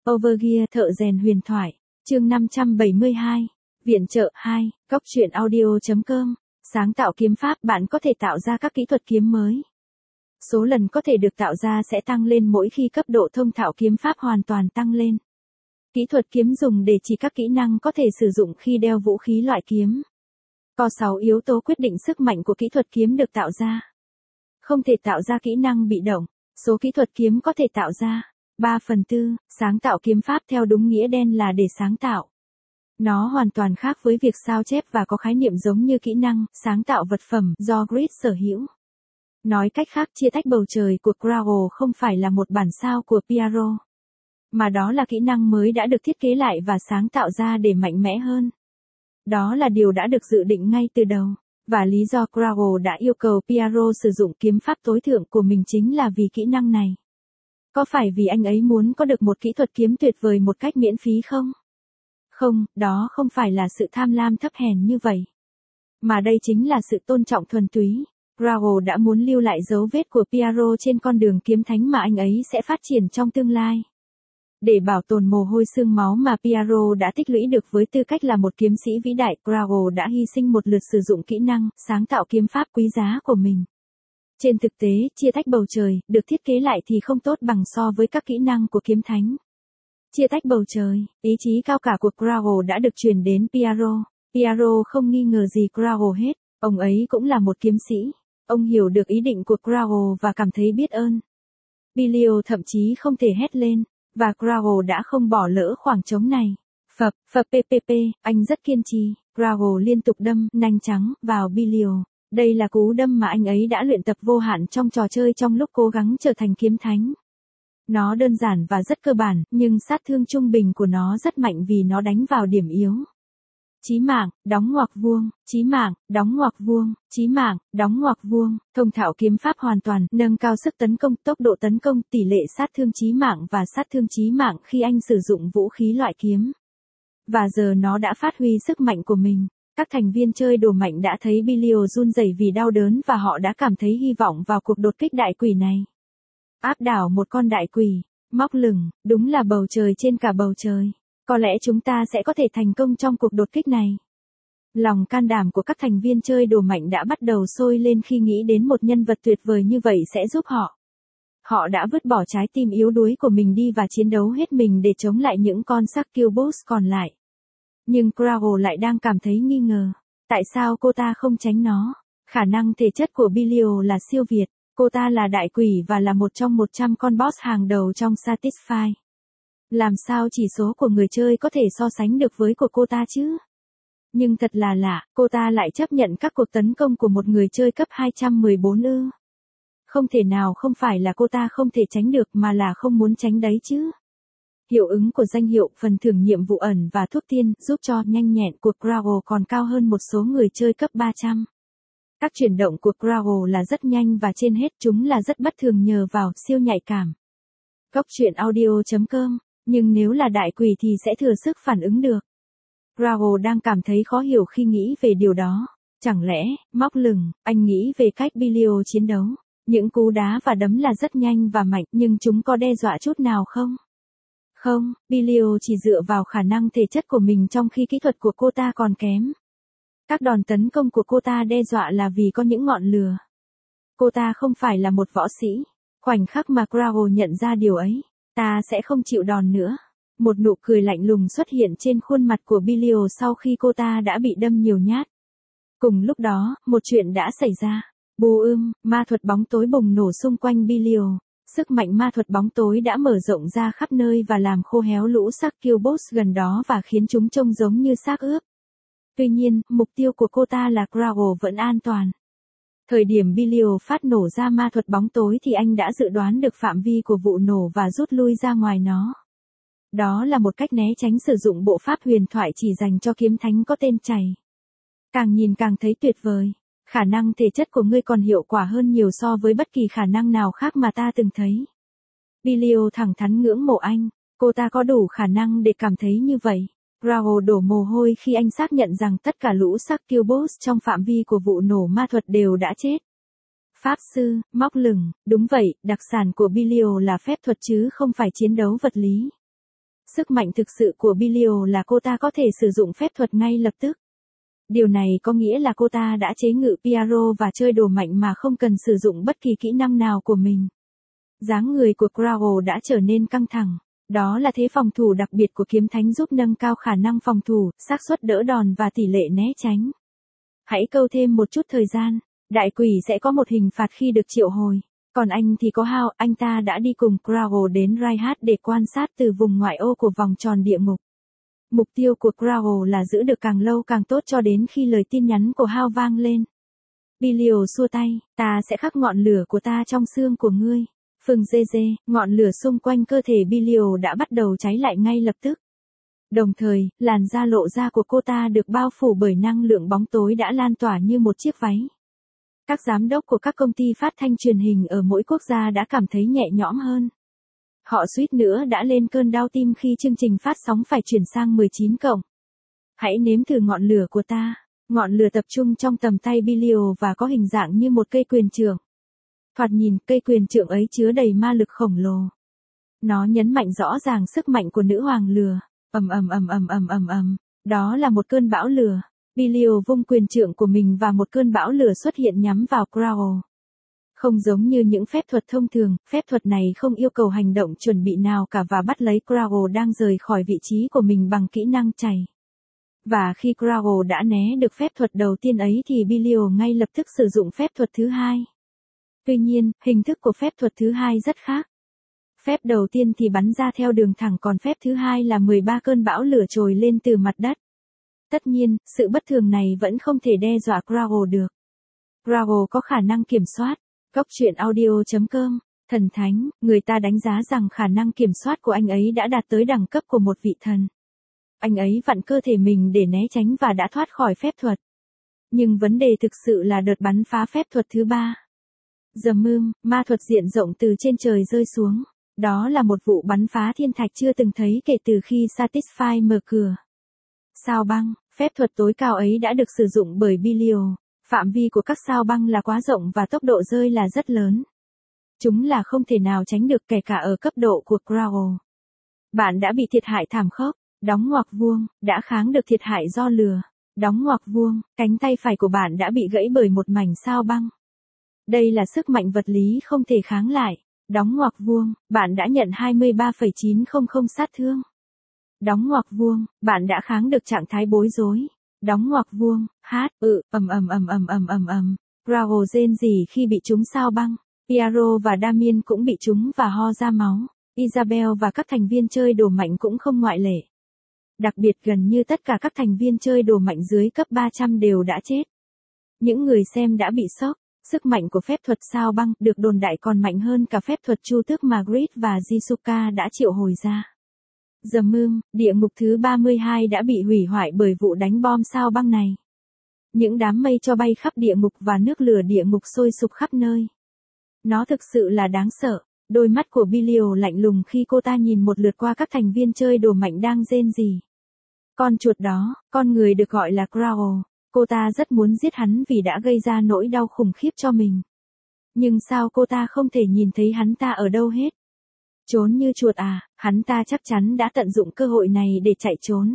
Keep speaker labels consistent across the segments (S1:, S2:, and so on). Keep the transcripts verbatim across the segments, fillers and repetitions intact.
S1: Overgear thợ rèn huyền thoại, chương năm trăm bảy mươi hai, viện trợ hai, góc truyện audio chấm com, sáng tạo kiếm pháp bạn có thể tạo ra các kỹ thuật kiếm mới. Số lần có thể được tạo ra sẽ tăng lên mỗi khi cấp độ thông thạo kiếm pháp hoàn toàn tăng lên. Kỹ thuật kiếm dùng để chỉ các kỹ năng có thể sử dụng khi đeo vũ khí loại kiếm. Có sáu yếu tố quyết định sức mạnh của kỹ thuật kiếm được tạo ra. Không thể tạo ra kỹ năng bị động, số kỹ thuật kiếm có thể tạo ra. ba phần tư, sáng tạo kiếm pháp theo đúng nghĩa đen là để sáng tạo. Nó hoàn toàn khác với việc sao chép và có khái niệm giống như kỹ năng, sáng tạo vật phẩm do Grid sở hữu. Nói cách khác, chia tách bầu trời của Gravel không phải là một bản sao của Piaro, mà đó là kỹ năng mới đã được thiết kế lại và sáng tạo ra để mạnh mẽ hơn. Đó là điều đã được dự định ngay từ đầu, và lý do Gravel đã yêu cầu Piaro sử dụng kiếm pháp tối thượng của mình chính là vì kỹ năng này. Có phải vì anh ấy muốn có được một kỹ thuật kiếm tuyệt vời một cách miễn phí không? Không, đó không phải là sự tham lam thấp hèn như vậy. Mà đây chính là sự tôn trọng thuần túy. Gravel đã muốn lưu lại dấu vết của Piaro trên con đường kiếm thánh mà anh ấy sẽ phát triển trong tương lai. Để bảo tồn mồ hôi xương máu mà Piaro đã tích lũy được với tư cách là một kiếm sĩ vĩ đại, Gravel đã hy sinh một lượt sử dụng kỹ năng, sáng tạo kiếm pháp quý giá của mình. Trên thực tế, chia tách bầu trời, được thiết kế lại thì không tốt bằng so với các kỹ năng của kiếm thánh. Chia tách bầu trời, ý chí cao cả của Gravel đã được truyền đến Piaro. Piaro không nghi ngờ gì Gravel hết, ông ấy cũng là một kiếm sĩ. Ông hiểu được ý định của Gravel và cảm thấy biết ơn. Bilio thậm chí không thể hét lên, và Gravel đã không bỏ lỡ khoảng trống này. Phập, phập ppp, anh rất kiên trì. Gravel liên tục đâm, nanh trắng, vào Bilio. Đây là cú đâm mà anh ấy đã luyện tập vô hạn trong trò chơi trong lúc cố gắng trở thành kiếm thánh. Nó đơn giản và rất cơ bản, nhưng sát thương trung bình của nó rất mạnh vì nó đánh vào điểm yếu. Chí mạng, đóng ngoặc vuông, chí mạng, đóng ngoặc vuông, chí mạng, đóng ngoặc vuông, thông thạo kiếm pháp hoàn toàn, nâng cao sức tấn công, tốc độ tấn công, tỷ lệ sát thương chí mạng và sát thương chí mạng khi anh sử dụng vũ khí loại kiếm. Và giờ nó đã phát huy sức mạnh của mình. Các thành viên chơi đồ mạnh đã thấy Bilio run rẩy vì đau đớn và họ đã cảm thấy hy vọng vào cuộc đột kích đại quỷ này. Áp đảo một con đại quỷ, móc lửng, đúng là bầu trời trên cả bầu trời. Có lẽ chúng ta sẽ có thể thành công trong cuộc đột kích này. Lòng can đảm của các thành viên chơi đồ mạnh đã bắt đầu sôi lên khi nghĩ đến một nhân vật tuyệt vời như vậy sẽ giúp họ. Họ đã vứt bỏ trái tim yếu đuối của mình đi và chiến đấu hết mình để chống lại những con succubus còn lại. Nhưng Gravel lại đang cảm thấy nghi ngờ. Tại sao cô ta không tránh nó? Khả năng thể chất của Bilio là siêu việt. Cô ta là đại quỷ và là một trong một trăm con boss hàng đầu trong Satisfy. Làm sao chỉ số của người chơi có thể so sánh được với của cô ta chứ? Nhưng thật là lạ, cô ta lại chấp nhận các cuộc tấn công của một người chơi cấp hai trăm mười bốn ư. Không thể nào không phải là cô ta không thể tránh được mà là không muốn tránh đấy chứ. Hiệu ứng của danh hiệu, phần thưởng nhiệm vụ ẩn và thuốc tiên giúp cho nhanh nhẹn của Gravel còn cao hơn một số người chơi cấp ba trăm. Các chuyển động của Gravel là rất nhanh và trên hết chúng là rất bất thường nhờ vào siêu nhạy cảm. Góc truyện audio chấm com, nhưng nếu là đại quỷ thì sẽ thừa sức phản ứng được. Gravel đang cảm thấy khó hiểu khi nghĩ về điều đó. Chẳng lẽ, móc lửng, anh nghĩ về cách Bilio chiến đấu. Những cú đá và đấm là rất nhanh và mạnh nhưng chúng có đe dọa chút nào không? Không, Bilio chỉ dựa vào khả năng thể chất của mình trong khi kỹ thuật của cô ta còn kém. Các đòn tấn công của cô ta đe dọa là vì có những ngọn lửa. Cô ta không phải là một võ sĩ. Khoảnh khắc mà Gravel nhận ra điều ấy, ta sẽ không chịu đòn nữa. Một nụ cười lạnh lùng xuất hiện trên khuôn mặt của Bilio sau khi cô ta đã bị đâm nhiều nhát. Cùng lúc đó, một chuyện đã xảy ra. Bù ưm, ma thuật bóng tối bùng nổ xung quanh Bilio. Sức mạnh ma thuật bóng tối đã mở rộng ra khắp nơi và làm khô héo lũ succubus gần đó và khiến chúng trông giống như xác ướp. Tuy nhiên, mục tiêu của cô ta là Gravel vẫn an toàn. Thời điểm Bilio phát nổ ra ma thuật bóng tối thì anh đã dự đoán được phạm vi của vụ nổ và rút lui ra ngoài nó. Đó là một cách né tránh sử dụng bộ pháp huyền thoại chỉ dành cho kiếm thánh có tên chày. Càng nhìn càng thấy tuyệt vời. Khả năng thể chất của ngươi còn hiệu quả hơn nhiều so với bất kỳ khả năng nào khác mà ta từng thấy. Bilio thẳng thắn ngưỡng mộ anh. Cô ta có đủ khả năng để cảm thấy như vậy. Gravel đổ mồ hôi khi anh xác nhận rằng tất cả lũ succubus trong phạm vi của vụ nổ ma thuật đều đã chết. Pháp sư, móc lửng, đúng vậy, đặc sản của Bilio là phép thuật chứ không phải chiến đấu vật lý. Sức mạnh thực sự của Bilio là cô ta có thể sử dụng phép thuật ngay lập tức. Điều này có nghĩa là cô ta đã chế ngự Piaro và chơi đồ mạnh mà không cần sử dụng bất kỳ kỹ năng nào của mình. Dáng người của Crow đã trở nên căng thẳng. Đó là thế phòng thủ đặc biệt của kiếm thánh giúp nâng cao khả năng phòng thủ, xác suất đỡ đòn và tỷ lệ né tránh. Hãy câu thêm một chút thời gian. Đại quỷ sẽ có một hình phạt khi được triệu hồi. Còn anh thì có Hao, anh ta đã đi cùng Crow đến Raihat để quan sát từ vùng ngoại ô của vòng tròn địa ngục. Mục tiêu của Crow là giữ được càng lâu càng tốt cho đến khi lời tin nhắn của Hao vang lên. Bilio xua tay, ta sẽ khắc ngọn lửa của ta trong xương của ngươi. Phừng dê dê, ngọn lửa xung quanh cơ thể Bilio đã bắt đầu cháy lại ngay lập tức. Đồng thời, làn da lộ ra của cô ta được bao phủ bởi năng lượng bóng tối đã lan tỏa như một chiếc váy. Các giám đốc của các công ty phát thanh truyền hình ở mỗi quốc gia đã cảm thấy nhẹ nhõm hơn. Họ suýt nữa đã lên cơn đau tim khi chương trình phát sóng phải chuyển sang mười chín cộng. Hãy nếm thử ngọn lửa của ta. Ngọn lửa tập trung trong tầm tay Bilio và có hình dạng như một cây quyền trượng. Thoạt nhìn, cây quyền trượng ấy chứa đầy ma lực khổng lồ. Nó nhấn mạnh rõ ràng sức mạnh của nữ hoàng lửa. Ầm ầm ầm ầm ầm ầm ầm. Đó là một cơn bão lửa. Bilio vung quyền trượng của mình và một cơn bão lửa xuất hiện nhắm vào Crow. Không giống như những phép thuật thông thường, phép thuật này không yêu cầu hành động chuẩn bị nào cả và bắt lấy Crow đang rời khỏi vị trí của mình bằng kỹ năng chày. Và khi Crow đã né được phép thuật đầu tiên ấy thì Bilio ngay lập tức sử dụng phép thuật thứ hai. Tuy nhiên, hình thức của phép thuật thứ hai rất khác. Phép đầu tiên thì bắn ra theo đường thẳng còn phép thứ hai là mười ba cơn bão lửa trồi lên từ mặt đất. Tất nhiên, sự bất thường này vẫn không thể đe dọa Crow được. Crow có khả năng kiểm soát. Góc truyện audio chấm com, thần thánh, người ta đánh giá rằng khả năng kiểm soát của anh ấy đã đạt tới đẳng cấp của một vị thần. Anh ấy vặn cơ thể mình để né tránh và đã thoát khỏi phép thuật. Nhưng vấn đề thực sự là đợt bắn phá phép thuật thứ ba. The Moon, ma thuật diện rộng từ trên trời rơi xuống. Đó là một vụ bắn phá thiên thạch chưa từng thấy kể từ khi Satisfy mở cửa. Sao băng, phép thuật tối cao ấy đã được sử dụng bởi Bilio. Phạm vi của các sao băng là quá rộng và tốc độ rơi là rất lớn. Chúng là không thể nào tránh được kể cả ở cấp độ của Crow. Bạn đã bị thiệt hại thảm khốc, đóng ngoặc vuông, đã kháng được thiệt hại do lửa. Đóng ngoặc vuông, cánh tay phải của bạn đã bị gãy bởi một mảnh sao băng. Đây là sức mạnh vật lý không thể kháng lại. Đóng ngoặc vuông, bạn đã nhận hai mươi ba phẩy chín không không sát thương. Đóng ngoặc vuông, bạn đã kháng được trạng thái bối rối. Đóng ngoặc vuông, hát, ừ, ầm ầm ầm ầm ầm ầm ầm. Crow rên rỉ khi bị trúng sao băng. Piaro và Damien cũng bị trúng và ho ra máu. Isabel và các thành viên chơi đồ mạnh cũng không ngoại lệ. Đặc biệt gần như tất cả các thành viên chơi đồ mạnh dưới cấp ba trăm đều đã chết. Những người xem đã bị sốc. Sức mạnh của phép thuật sao băng được đồn đại còn mạnh hơn cả phép thuật chu tước Margaret và Jisuka đã triệu hồi ra. The Moon, địa ngục thứ ba mươi hai đã bị hủy hoại bởi vụ đánh bom sao băng này. Những đám mây cho bay khắp địa ngục và nước lửa địa ngục sôi sục khắp nơi. Nó thực sự là đáng sợ. Đôi mắt của Bilio lạnh lùng khi cô ta nhìn một lượt qua các thành viên chơi đồ mạnh đang rên rỉ. Con chuột đó, con người được gọi là Crow. Cô ta rất muốn giết hắn vì đã gây ra nỗi đau khủng khiếp cho mình. Nhưng sao cô ta không thể nhìn thấy hắn ta ở đâu hết? Trốn như chuột à, hắn ta chắc chắn đã tận dụng cơ hội này để chạy trốn.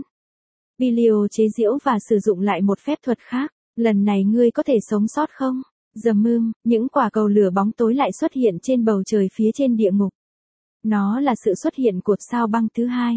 S1: Bilio chế giễu và sử dụng lại một phép thuật khác. Lần này ngươi có thể sống sót không? The Moon, những quả cầu lửa bóng tối lại xuất hiện trên bầu trời phía trên địa ngục. Nó là sự xuất hiện của sao băng thứ hai.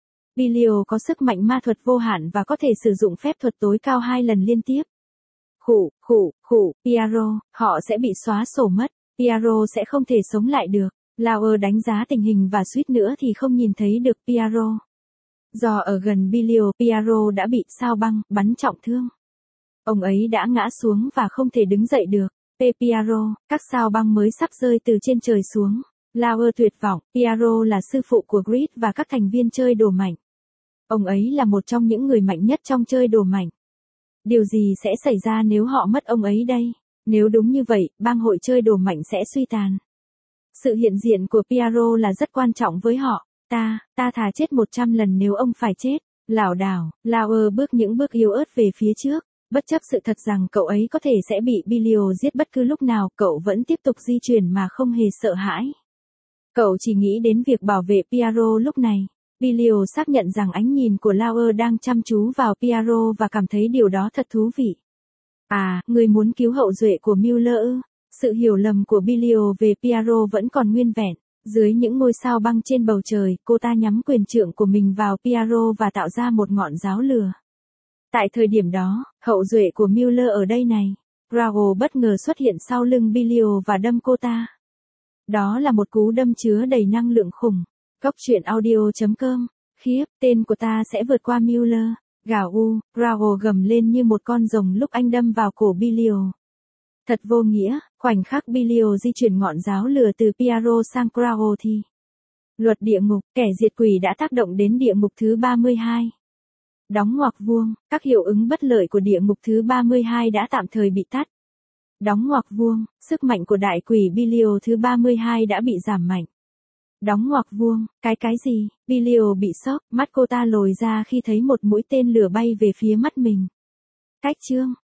S1: Bilio có sức mạnh ma thuật vô hạn và có thể sử dụng phép thuật tối cao hai lần liên tiếp. Khủ, khủ, khủ, Piaro, họ sẽ bị xóa sổ mất. Piaro sẽ không thể sống lại được. Lauer đánh giá tình hình và suýt nữa thì không nhìn thấy được Piaro. Do ở gần Bilio, Piaro đã bị sao băng bắn trọng thương. Ông ấy đã ngã xuống và không thể đứng dậy được. P. Piaro, các sao băng mới sắp rơi từ trên trời xuống. Lauer tuyệt vọng, Piaro là sư phụ của Grid và các thành viên chơi đồ mạnh. Ông ấy là một trong những người mạnh nhất trong chơi đồ mạnh. Điều gì sẽ xảy ra nếu họ mất ông ấy đây? Nếu đúng như vậy, bang hội chơi đồ mạnh sẽ suy tàn. Sự hiện diện của Piaro là rất quan trọng với họ. Ta, ta thà chết một trăm lần nếu ông phải chết. Lảo đảo, Lauer bước những bước yếu ớt về phía trước. Bất chấp sự thật rằng cậu ấy có thể sẽ bị Bilio giết bất cứ lúc nào, cậu vẫn tiếp tục di chuyển mà không hề sợ hãi. Cậu chỉ nghĩ đến việc bảo vệ Piaro lúc này. Bilio xác nhận rằng ánh nhìn của Lauer đang chăm chú vào Piero và cảm thấy điều đó thật thú vị. À, người muốn cứu hậu duệ của Müller ư? Sự hiểu lầm của Bilio về Piero vẫn còn nguyên vẹn. Dưới những ngôi sao băng trên bầu trời, cô ta nhắm quyền trượng của mình vào Piero và tạo ra một ngọn giáo lửa. Tại thời điểm đó, hậu duệ của Müller ở đây này. Raoul bất ngờ xuất hiện sau lưng Bilio và đâm cô ta. Đó là một cú đâm chứa đầy năng lượng khủng. Góc truyện audio chấm com. Khiếp, tên của ta sẽ vượt qua Müller. Gào u, Raoul gầm lên như một con rồng lúc anh đâm vào cổ Bilio. Thật vô nghĩa, khoảnh khắc Bilio di chuyển ngọn giáo lửa từ Piero sang Raoul thì. Luật địa ngục, kẻ diệt quỷ đã tác động đến địa ngục thứ ba mươi hai. Đóng ngoặc vuông, các hiệu ứng bất lợi của địa ngục thứ ba mươi hai đã tạm thời bị tắt. Đóng ngoặc vuông, sức mạnh của đại quỷ Bilio thứ ba mươi hai đã bị giảm mạnh. Đóng ngoặc vuông, cái cái gì? Bilio bị sốc, mắt cô ta lồi ra khi thấy một mũi tên lửa bay về phía mắt mình. Cách chương